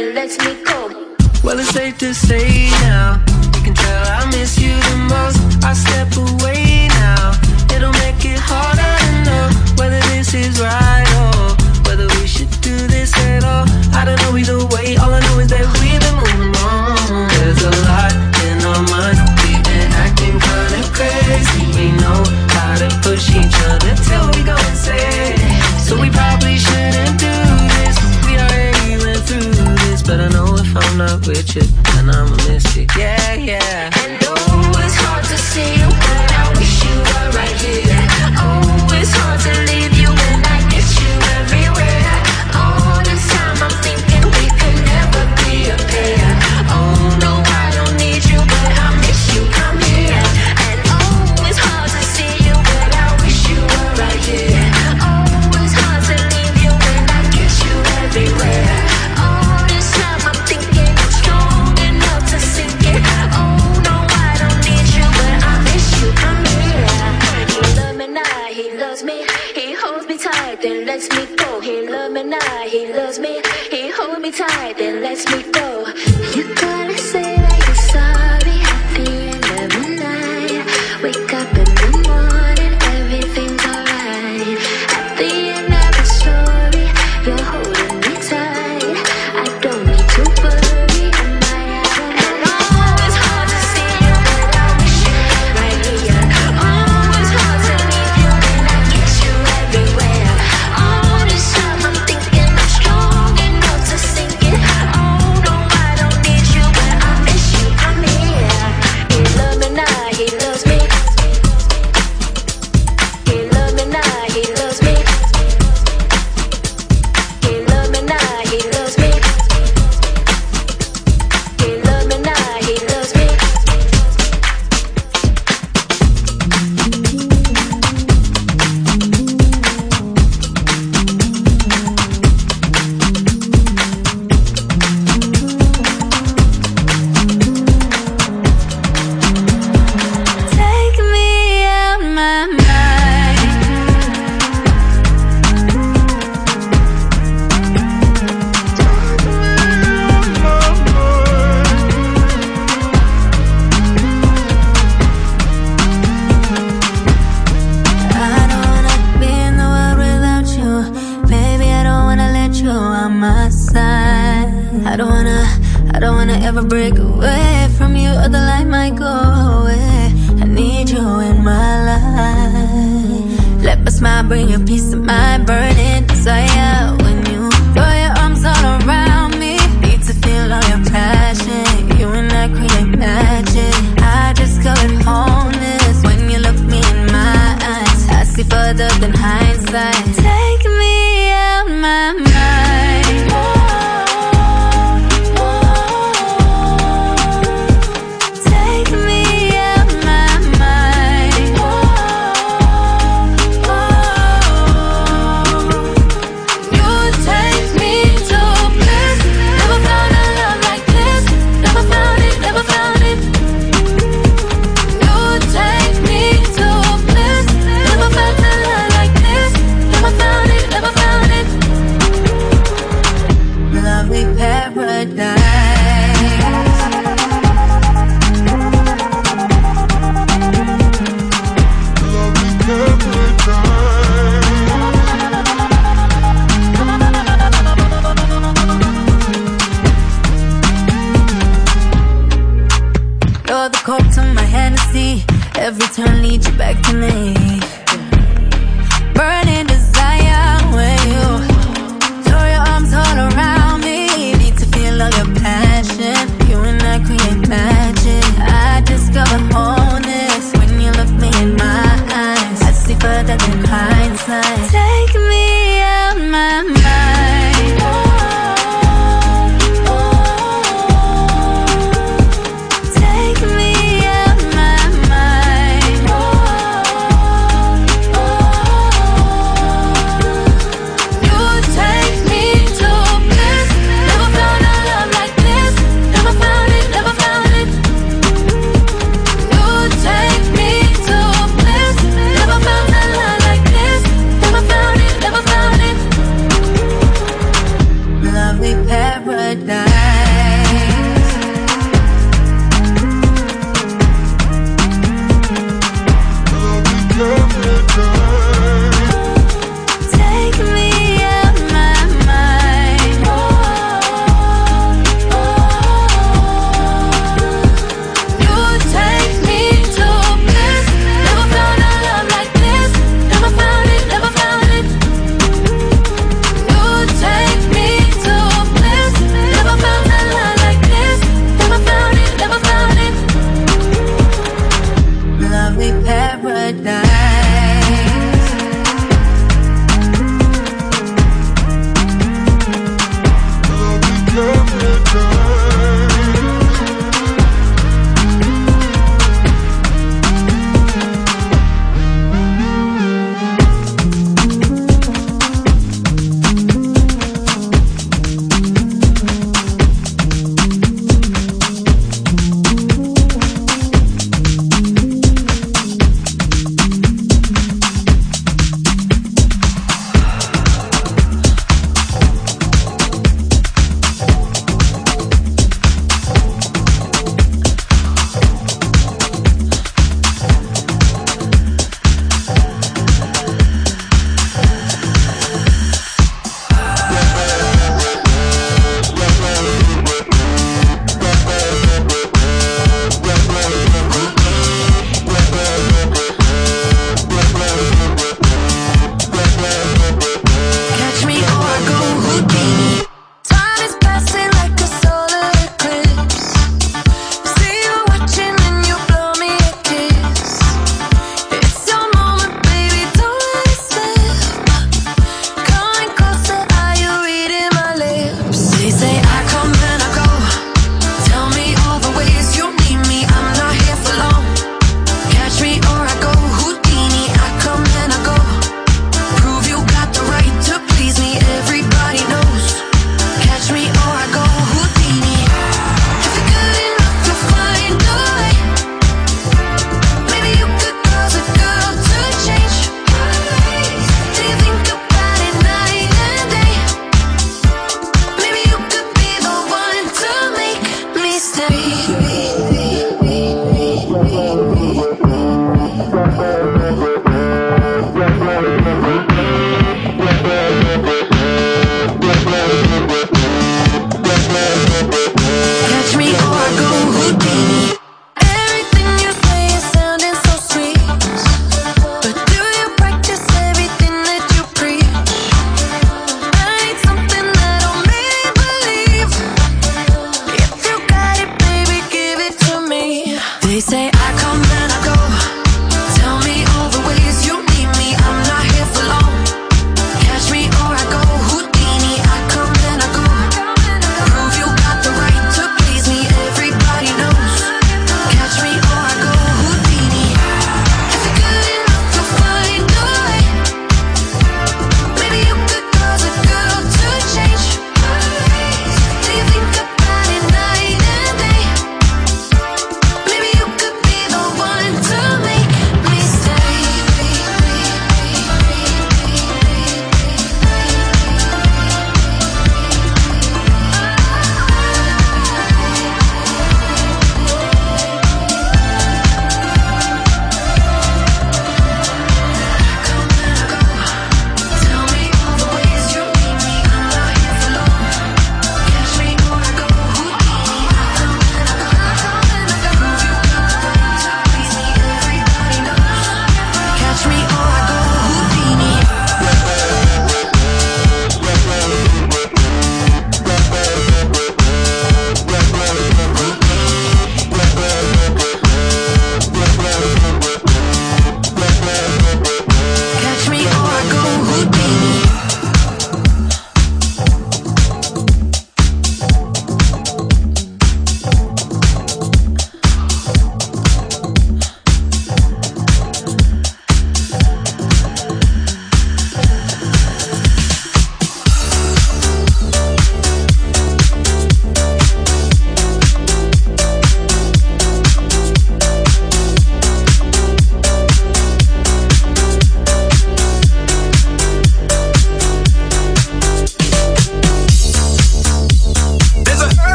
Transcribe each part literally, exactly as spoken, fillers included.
then lets me go. Well, it's safe to say now, you can tell I miss you the most. I step away now, it'll make it harder to know whether this is right or whether we should do this at all. I don't know either way, all I know is that we've been moving on. There's a lot in our minds, we've been acting kinda crazy. We know how to push each other till we go insane. So we probably shouldn't do this, we already went through this. But I know if I'm not with you, then I'ma miss you, yeah, yeah. And oh, it's hard to see you, but I wish you were right here. Oh, it's hard to leave you when I miss you everywhere. All this time I'm thinking we could never be a pair. Oh no, I don't need you, but I miss you, come here. And oh, it's hard to see you, but I wish you were right here. Oh, it's hard to leave you when I kiss you everywhere. All this time I'm thinking I'm strong enough to sink it. Oh no, I don't need you, but I miss you, come here. He loves me now, he loves me. He holds me tight, then lets me go. He loves me now, he loves me. He holds me tight, then lets me go. You gotta say that you're sorry at the end of the night. Wake up in the morning, everything's alright. At the end of the story, you're holding me tight. I don't need to worry, am I out? And oh, it's hard to see you, but I wish you were right here. Oh, it's hard to leave you when I kiss you everywhere. All this time I'm thinking I'm strong enough to sink it. Oh no, I don't need you, but I miss you, come here. He loves me now, he loves me. He loves me now, he loves me. He loves me now, he loves me. He loves me now, he loves me. Take me out my mind. I don't wanna be in the world without you. Baby, I don't wanna let you on my side. I don't wanna, I don't wanna ever break away from you, or the light might go away. I need you in my life. Let my smile bring you peace of mind, burning desire. When you throw your arms all around me, need to feel all your passion. You and I create magic. I discovered wholeness when you look me in my eyes. I see further than hindsight. Take me out my mind. Take me out my mind. You take me to bliss. Never found a love like this. Never found it, never found it. You take me to bliss. Never felt a love like this. Never found it, never found it. Lovely paradise. You're the coke to my Hennessy. Every turn leads you back to me. Burning desire when you throw your arms all around me. Need to feel all your passion. You and I create magic. I discover wholeness when you look me in my eyes. I see further than hindsight. Take me out my mind. Take me out my mind.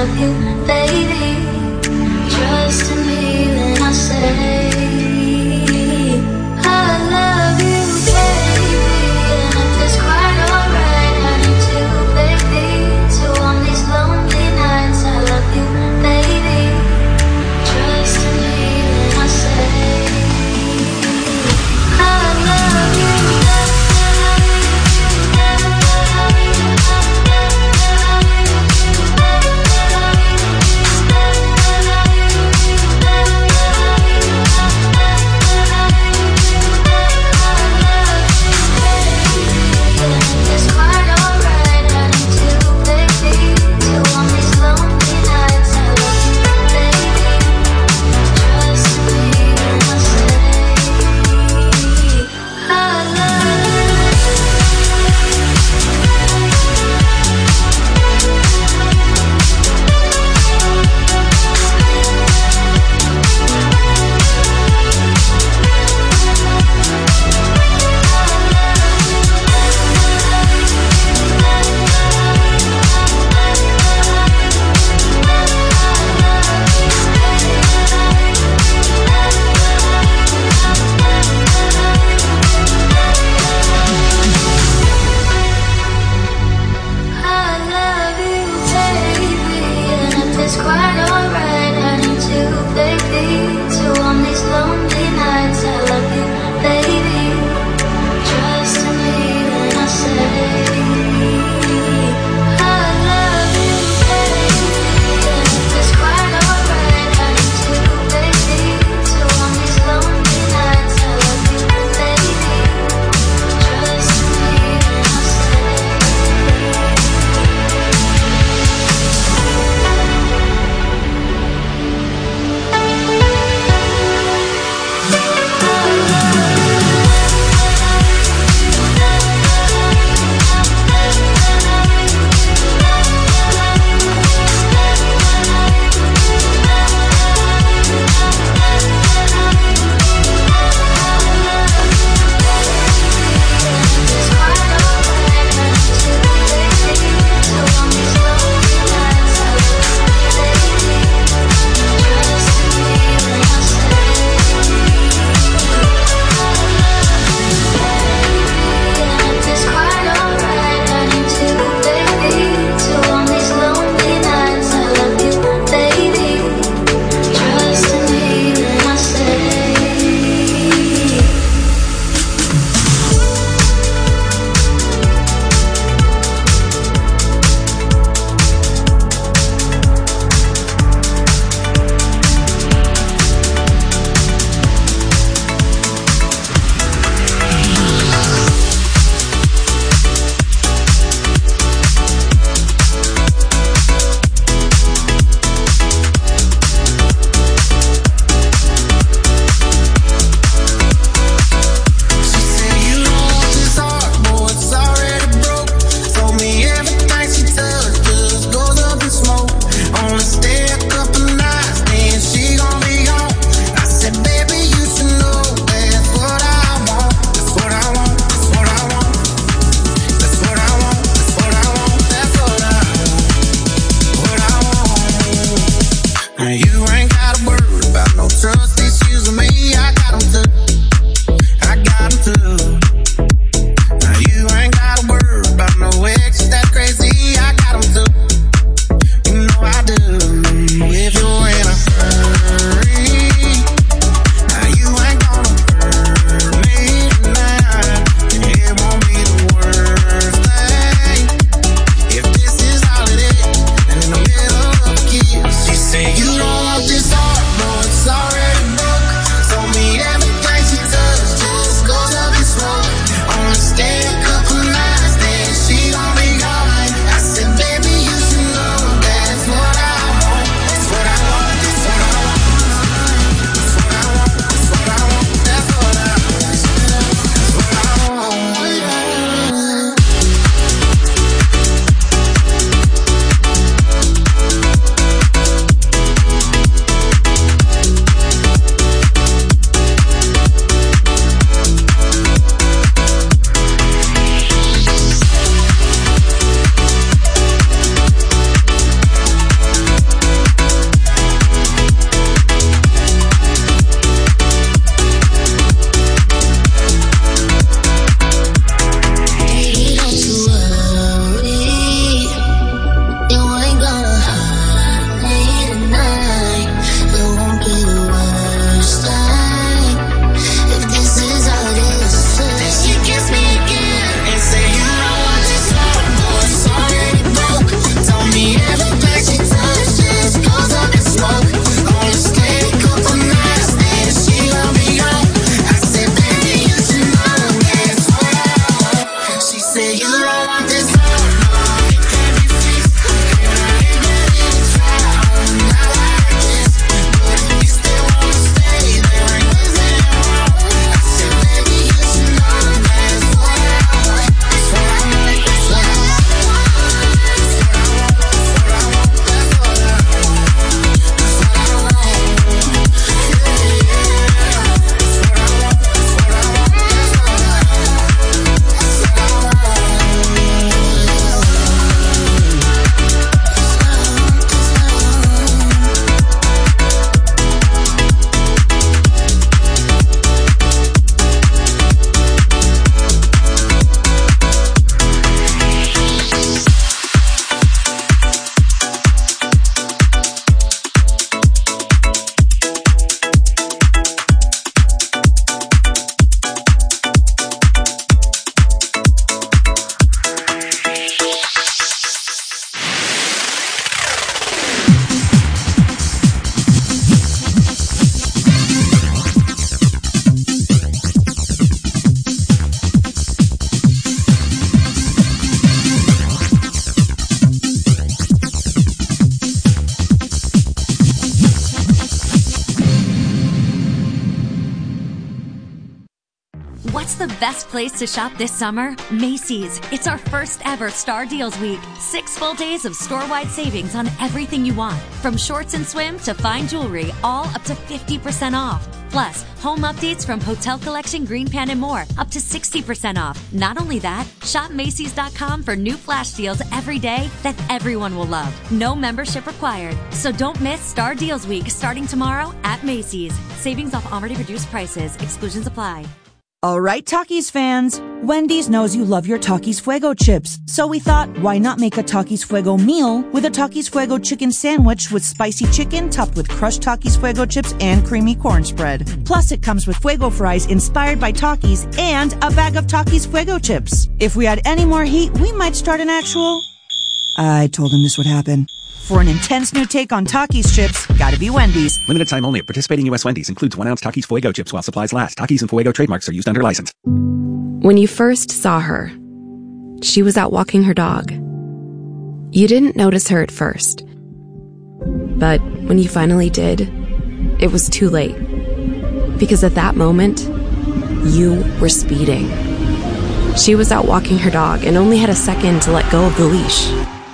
love you, baby. Trust in me when I say I love you, baby. And if it's quite alright, I need to, baby. So on these lonely nights, I love you, baby. Trust in me when I say I love you. I best place to shop this summer? Macy's. It's our first ever Star Deals Week. Six full days of store-wide savings on everything you want. From shorts and swim to fine jewelry, all up to fifty percent off. Plus, home updates from Hotel Collection, Green Pan, and more, up to sixty percent off. Not only that, shop Macy's dot com for new flash deals every day that everyone will love. No membership required. So don't miss Star Deals Week starting tomorrow at Macy's. Savings off already reduced prices. Exclusions apply. All right, Takis fans. Wendy's knows you love your Takis Fuego chips. So we thought, why not make a Takis Fuego meal with a Takis Fuego chicken sandwich with spicy chicken topped with crushed Takis Fuego chips and creamy corn spread. Plus, it comes with Fuego fries inspired by Takis and a bag of Takis Fuego chips. If we had any more heat, we might start an actual... I told him this would happen. For an intense new take on Takis chips, gotta be Wendy's. Limited time only at participating U S Wendy's. Includes one ounce Takis Fuego chips while supplies last. Takis and Fuego trademarks are used under license. When you first saw her, she was out walking her dog. You didn't notice her at first. But when you finally did, it was too late. Because at that moment, you were speeding. She was out walking her dog and only had a second to let go of the leash.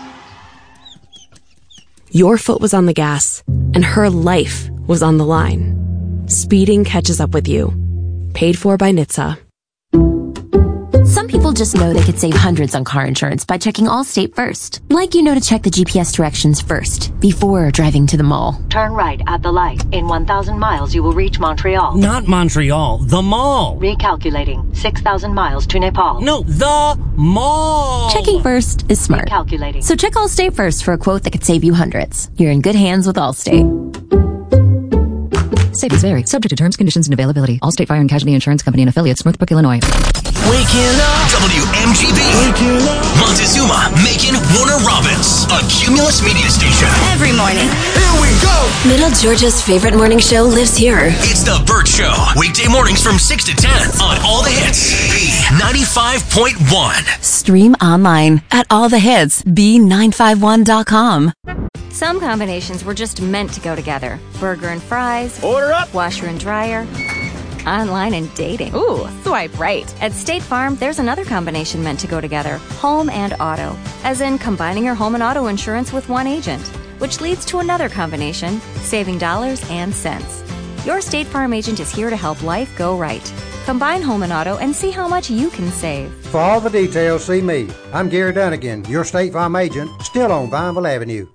Your foot was on the gas, and her life was on the line. Speeding catches up with you. Paid for by N H T S A. Some people just know they could save hundreds on car insurance by checking Allstate first. Like you know to check the G P S directions first, before driving to the mall. Turn right at the light. In one thousand miles, you will reach Montreal. Not Montreal, the mall. Recalculating. six thousand miles to Nepal. No, the mall. Checking first is smart. Recalculating. So check Allstate first for a quote that could save you hundreds. You're in good hands with Allstate. Savings vary. Subject to terms, conditions, and availability. Allstate Fire and Casualty Insurance Company and affiliates, Northbrook, Illinois. Waking up. W M G B. Waking up. Montezuma, Macon, Warner Robins. A Cumulus media station. Every morning. Here we go. Middle Georgia's favorite morning show lives here. It's The Burt Show. Weekday mornings from six to ten on All the Hits. B ninety-five point one. Stream online at all the hits b nine five one dot com. Some combinations were just meant to go together. Burger and fries. Order up. Washer and dryer. Online and dating. Ooh, swipe right. At State Farm, there's another combination meant to go together. Home and auto. As in combining your home and auto insurance with one agent. Which leads to another combination, saving dollars and cents. Your State Farm agent is here to help life go right. Combine home and auto and see how much you can save. For all the details, see me. I'm Gary Dunnigan, your State Farm agent, still on Vineville Avenue.